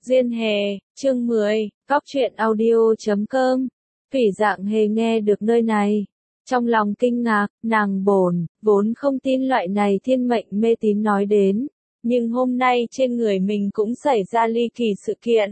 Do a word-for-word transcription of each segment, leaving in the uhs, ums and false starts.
Duyên Hề, chương mười, Cóc truyện audio chấm com. Phỉ Dạng Hề nghe được nơi này. Trong lòng kinh ngạc, nàng bổn, vốn không tin loại này thiên mệnh mê tín nói đến. Nhưng hôm nay trên người mình cũng xảy ra ly kỳ sự kiện.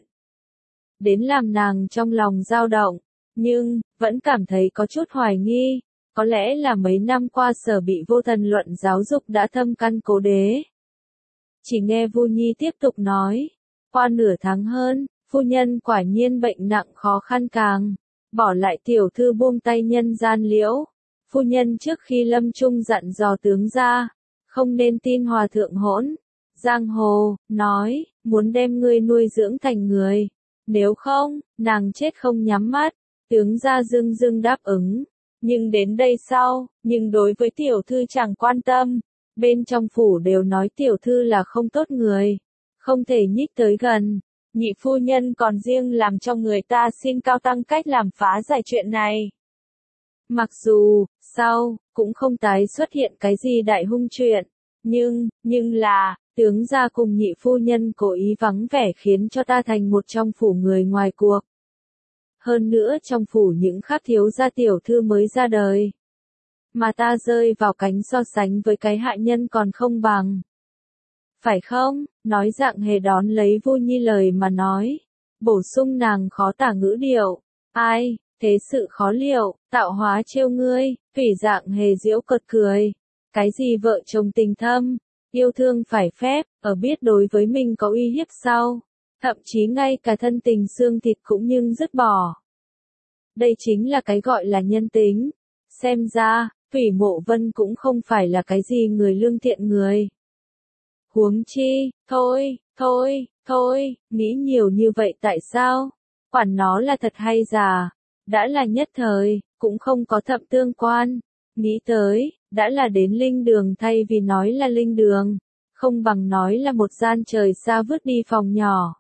Đến làm nàng trong lòng dao động, nhưng, vẫn cảm thấy có chút hoài nghi. Có lẽ là mấy năm qua sở bị vô thần luận giáo dục đã thâm căn cố đế. Chỉ nghe Vu Nhi tiếp tục nói. Qua nửa tháng hơn, phu nhân quả nhiên bệnh nặng khó khăn càng. Bỏ lại tiểu thư buông tay nhân gian liễu. Phu nhân trước khi lâm chung dặn dò tướng ra. Không nên tin hòa thượng hỗn. Giang hồ, nói, muốn đem ngươi nuôi dưỡng thành người. Nếu không, nàng chết không nhắm mắt. Tướng ra dưng dưng đáp ứng. Nhưng đến đây sau, nhưng đối với tiểu thư chẳng quan tâm. Bên trong phủ đều nói tiểu thư là không tốt người. Không thể nhích tới gần. Nhị phu nhân còn riêng làm cho người ta xin cao tăng cách làm phá giải chuyện này. Mặc dù, sau, cũng không tái xuất hiện cái gì đại hung chuyện. Nhưng, nhưng là, tướng gia cùng nhị phu nhân cố ý vắng vẻ khiến cho ta thành một trong phủ người ngoài cuộc. Hơn nữa trong phủ những khác thiếu gia tiểu thư mới ra đời. Mà ta rơi vào cánh so sánh với cái hạ nhân còn không bằng. Phải không? Nói Dạng Hề đón lấy Vu Nhi lời mà nói. Bổ sung nàng khó tả ngữ điệu. Ai, thế sự khó liệu, tạo hóa trêu ngươi. Phỉ Dạng Hề giễu cợt cười. Cái gì vợ chồng tình thâm, yêu thương phải phép, ở biết đối với mình có uy hiếp sau. Thậm chí ngay cả thân tình xương thịt cũng nhưng dứt bỏ. Đây chính là cái gọi là nhân tính. Xem ra, Phỉ Mộ Vân cũng không phải là cái gì người lương thiện người. Huống chi, thôi, thôi, thôi, nghĩ nhiều như vậy tại sao? Quản nó là thật hay giả, đã là nhất thời, cũng không có thậm tương quan. Nghĩ tới, đã là đến linh đường thay vì nói là linh đường, không bằng nói là một gian trời xa vứt đi phòng nhỏ.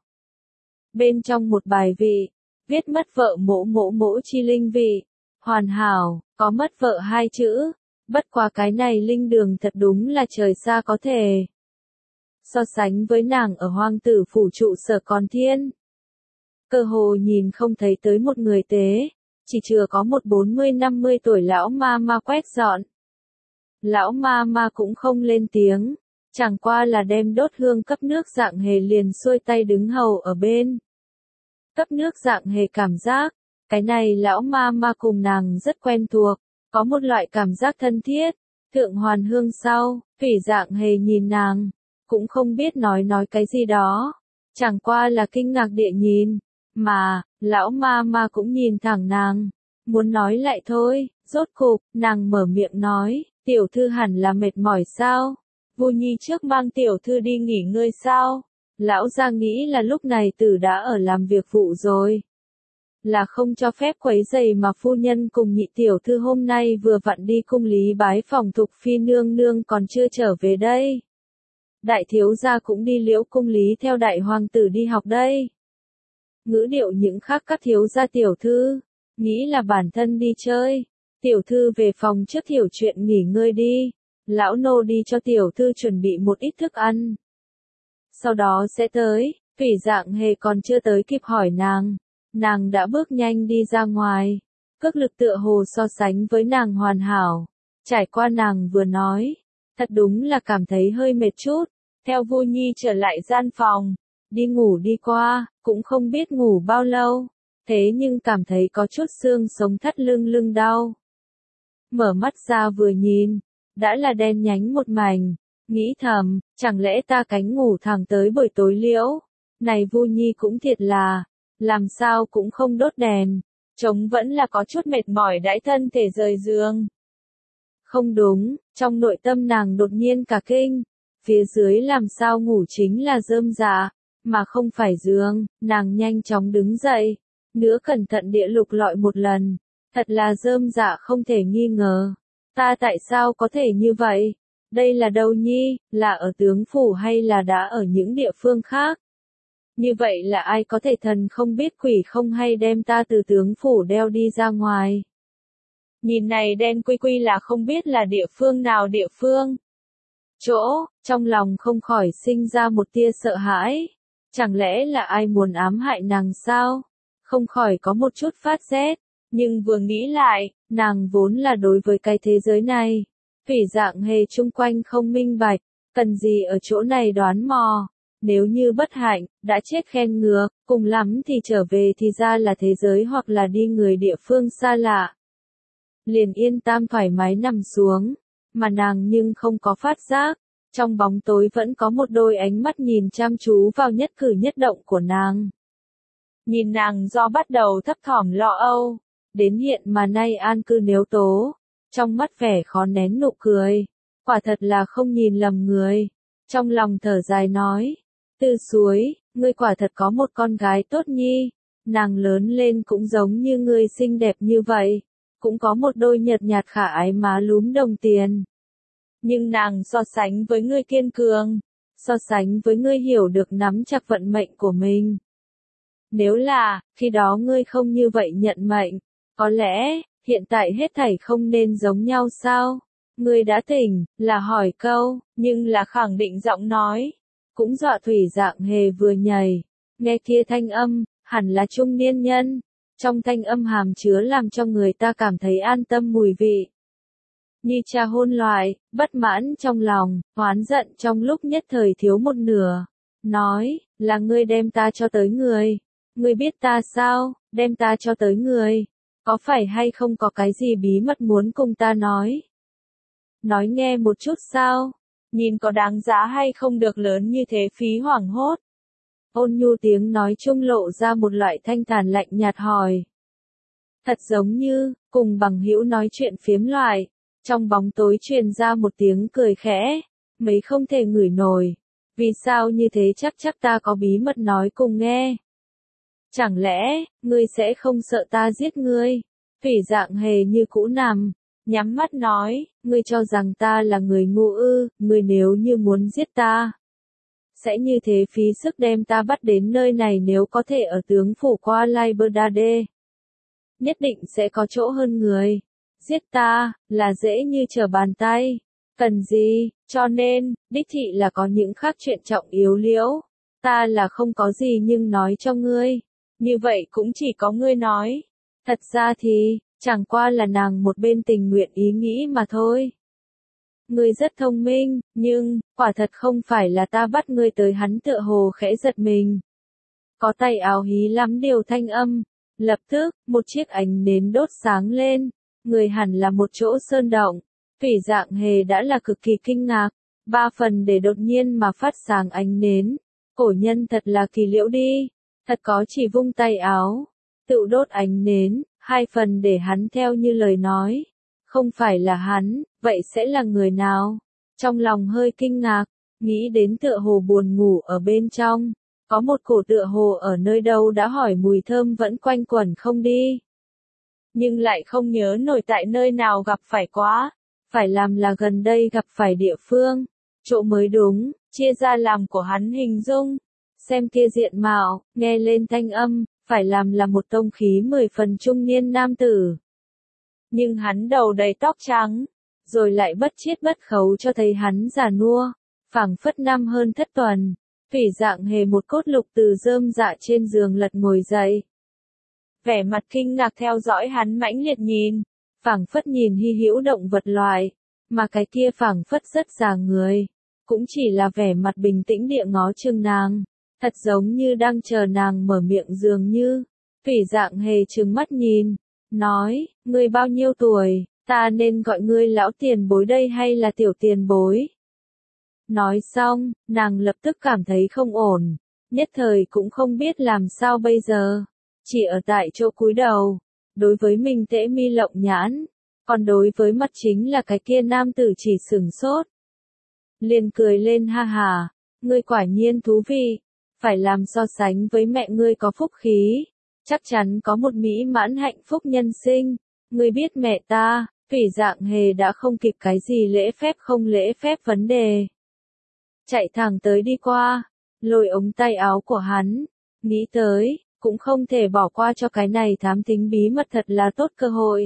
Bên trong một bài vị, viết mất vợ mỗ mỗ mỗ chi linh vị, hoàn hảo, có mất vợ hai chữ, bất quá cái này linh đường thật đúng là trời xa có thể. So sánh với nàng ở hoang tử phủ trụ sở còn thiên. Cơ hồ nhìn không thấy tới một người tế, chỉ chừa có một bốn mươi năm mươi tuổi lão ma ma quét dọn. Lão ma ma cũng không lên tiếng, chẳng qua là đem đốt hương cấp nước Dạng Hề liền xuôi tay đứng hầu ở bên. Cấp nước Dạng Hề cảm giác, cái này lão ma ma cùng nàng rất quen thuộc, có một loại cảm giác thân thiết. Thượng hoàn hương sau, Phỉ Dạng Hề nhìn nàng, cũng không biết nói nói cái gì đó, chẳng qua là kinh ngạc địa nhìn, mà, lão ma ma cũng nhìn thẳng nàng, muốn nói lại thôi, rốt cục, nàng mở miệng nói, tiểu thư hẳn là mệt mỏi sao? Vu Nhi trước mang tiểu thư đi nghỉ ngơi sao? Lão gia nghĩ là lúc này tử đã ở làm việc vụ rồi. Là không cho phép quấy rầy mà phu nhân cùng nhị tiểu thư hôm nay vừa vặn đi cung lý bái phòng Thục Phi nương nương còn chưa trở về đây. Đại thiếu gia cũng đi liễu cung lý theo đại hoàng tử đi học đây. Ngữ điệu những khác các thiếu gia tiểu thư, nghĩ là bản thân đi chơi. Tiểu thư về phòng trước hiểu chuyện nghỉ ngơi đi. Lão nô đi cho tiểu thư chuẩn bị một ít thức ăn. Sau đó sẽ tới, Phỉ Dạng Hề còn chưa tới kịp hỏi nàng. Nàng đã bước nhanh đi ra ngoài. Cước lực tựa hồ so sánh với nàng hoàn hảo. Trải qua nàng vừa nói. Thật đúng là cảm thấy hơi mệt chút. Theo Vu Nhi trở lại gian phòng. Đi ngủ đi qua, cũng không biết ngủ bao lâu. Thế nhưng cảm thấy có chút xương sống thắt lưng lưng đau. Mở mắt ra vừa nhìn. Đã là đen nhánh một mảnh. Nghĩ thầm, chẳng lẽ ta cánh ngủ thẳng tới buổi tối liễu. Này Vu Nhi cũng thiệt là, làm sao cũng không đốt đèn. Trông vẫn là có chút mệt mỏi đãi thân thể rời giường. Không đúng, trong nội tâm nàng đột nhiên cả kinh. Phía dưới làm sao ngủ chính là rơm dạ, mà không phải giường. Nàng nhanh chóng đứng dậy, nữa cẩn thận địa lục lọi một lần. Thật là rơm dạ không thể nghi ngờ. Ta tại sao có thể như vậy? Đây là đâu nhi, là ở tướng phủ hay là đã ở những địa phương khác? Như vậy là ai có thể thần không biết quỷ không hay đem ta từ tướng phủ đeo đi ra ngoài? Nhìn này đen quy quy là không biết là địa phương nào địa phương. Chỗ, trong lòng không khỏi sinh ra một tia sợ hãi. Chẳng lẽ là ai muốn ám hại nàng sao? Không khỏi có một chút phát rét, nhưng vừa nghĩ lại, nàng vốn là đối với cái thế giới này. Phỉ Dạng Hề chung quanh không minh bạch, cần gì ở chỗ này đoán mò. Nếu như bất hạnh, đã chết khen ngược, cùng lắm thì trở về thì ra là thế giới hoặc là đi người địa phương xa lạ. Liền yên tam thoải mái nằm xuống, mà nàng nhưng không có phát giác. Trong bóng tối vẫn có một đôi ánh mắt nhìn chăm chú vào nhất cử nhất động của nàng. Nhìn nàng do bắt đầu thấp thỏm lo âu, đến hiện mà nay an cư nếu tố, trong mắt vẻ khó nén nụ cười, quả thật là không nhìn lầm người. Trong lòng thở dài nói, Tư Suối, ngươi quả thật có một con gái tốt nhi, nàng lớn lên cũng giống như ngươi xinh đẹp như vậy, cũng có một đôi nhợt nhạt khả ái má lúm đồng tiền. Nhưng nàng so sánh với ngươi kiên cường, so sánh với ngươi hiểu được nắm chặt vận mệnh của mình. Nếu là, khi đó ngươi không như vậy nhận mệnh, có lẽ, hiện tại hết thảy không nên giống nhau sao? Ngươi đã tỉnh, là hỏi câu, nhưng là khẳng định giọng nói. Cũng dọa Thủy Dạng Hề vừa nhảy, nghe kia thanh âm, hẳn là trung niên nhân. Trong thanh âm hàm chứa làm cho người ta cảm thấy an tâm mùi vị. Như cha hôn loại, bất mãn trong lòng, oán giận trong lúc nhất thời thiếu một nửa. Nói, là ngươi đem ta cho tới người. Ngươi biết ta sao, đem ta cho tới người. Có phải hay không có cái gì bí mật muốn cùng ta nói? Nói nghe một chút sao? Nhìn có đáng giá hay không được lớn như thế phí hoảng hốt. Ôn nhu tiếng nói trung lộ ra một loại thanh thản lạnh nhạt hỏi. Thật giống như, cùng bằng hữu nói chuyện phiếm loại. Trong bóng tối truyền ra một tiếng cười khẽ, mấy không thể ngửi nổi. Vì sao như thế chắc chắc ta có bí mật nói cùng nghe. Chẳng lẽ, ngươi sẽ không sợ ta giết ngươi? Phỉ Dạng Hề như cũ nằm, nhắm mắt nói, ngươi cho rằng ta là người ngu ư, ngươi nếu như muốn giết ta. Sẽ như thế phí sức đem ta bắt đến nơi này nếu có thể ở tướng phủ qua Lai Berdade. Nhất định sẽ có chỗ hơn người. Giết ta, là dễ như trở bàn tay. Cần gì, cho nên, đích thị là có những khác chuyện trọng yếu liễu. Ta là không có gì nhưng nói cho ngươi. Như vậy cũng chỉ có ngươi nói. Thật ra thì, chẳng qua là nàng một bên tình nguyện ý nghĩ mà thôi. Ngươi rất thông minh, nhưng, quả thật không phải là ta bắt ngươi tới hắn tựa hồ khẽ giật mình. Có tay áo hí lắm điều thanh âm. Lập tức, một chiếc ánh nến đốt sáng lên. Người hẳn là một chỗ sơn động. Phỉ Dạng Hề đã là cực kỳ kinh ngạc. Ba phần để đột nhiên mà phát sáng ánh nến. Cổ nhân thật là kỳ liễu đi. Thật có chỉ vung tay áo. Tự đốt ánh nến. Hai phần để hắn theo như lời nói. Không phải là hắn, vậy sẽ là người nào? Trong lòng hơi kinh ngạc. Nghĩ đến tựa hồ buồn ngủ ở bên trong. Có một cổ tựa hồ ở nơi đâu đã hỏi mùi thơm vẫn quanh quẩn không đi. Nhưng lại không nhớ nổi tại nơi nào gặp phải quá. Phải làm là gần đây gặp phải địa phương. Chỗ mới đúng, chia ra làm của hắn hình dung. Xem kia diện mạo, nghe lên thanh âm, phải làm là một tông khí mười phần trung niên nam tử. Nhưng hắn đầu đầy tóc trắng, rồi lại bất chiết bất khấu cho thấy hắn già nua, phảng phất năm hơn thất tuần. Phỉ Dạng Hề một cốt lục từ rơm dạ trên giường lật ngồi dậy. Vẻ mặt kinh ngạc theo dõi hắn mãnh liệt nhìn, phảng phất nhìn hy hữu động vật loài, mà cái kia phảng phất rất già người, cũng chỉ là vẻ mặt bình tĩnh địa ngó chừng nàng, thật giống như đang chờ nàng mở miệng dường như. Phỉ Dạng Hề trừng mắt nhìn, nói, ngươi bao nhiêu tuổi, ta nên gọi ngươi lão tiền bối đây hay là tiểu tiền bối? Nói xong, nàng lập tức cảm thấy không ổn, nhất thời cũng không biết làm sao bây giờ. Chỉ ở tại chỗ cúi đầu, đối với mình tễ mi lộng nhãn, còn đối với mặt chính là cái kia nam tử chỉ sửng sốt. Liền cười lên ha hà, ngươi quả nhiên thú vị, phải làm so sánh với mẹ ngươi có phúc khí, chắc chắn có một mỹ mãn hạnh phúc nhân sinh, ngươi biết mẹ ta, Phỉ Dạng Hề đã không kịp cái gì lễ phép không lễ phép vấn đề. Chạy thẳng tới đi qua, lôi ống tay áo của hắn, nghĩ tới, cũng không thể bỏ qua cho cái này thám thính bí mật thật là tốt cơ hội.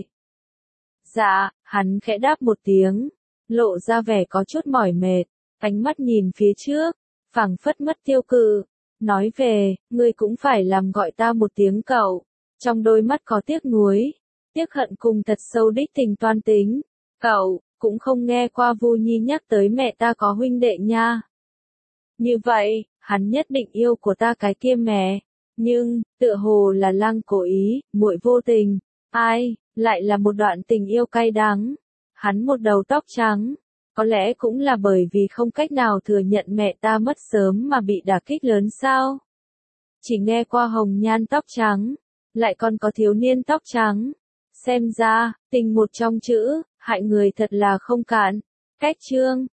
Dạ, hắn khẽ đáp một tiếng, lộ ra vẻ có chút mỏi mệt, ánh mắt nhìn phía trước, phảng phất mất tiêu cự, nói về, ngươi cũng phải làm gọi ta một tiếng cậu. Trong đôi mắt có tiếc nuối, tiếc hận cùng thật sâu đích tình toan tính. Cậu, cũng không nghe qua Vu Nhi nhắc tới mẹ ta có huynh đệ nha. Như vậy, hắn nhất định yêu của ta cái kia mẹ. Nhưng, tựa hồ là Lăng cố ý, muội vô tình. Ai, lại là một đoạn tình yêu cay đắng. Hắn một đầu tóc trắng. Có lẽ cũng là bởi vì không cách nào thừa nhận mẹ ta mất sớm mà bị đả kích lớn sao. Chỉ nghe qua hồng nhan tóc trắng, lại còn có thiếu niên tóc trắng. Xem ra, tình một trong chữ, hại người thật là không cạn. Cách chương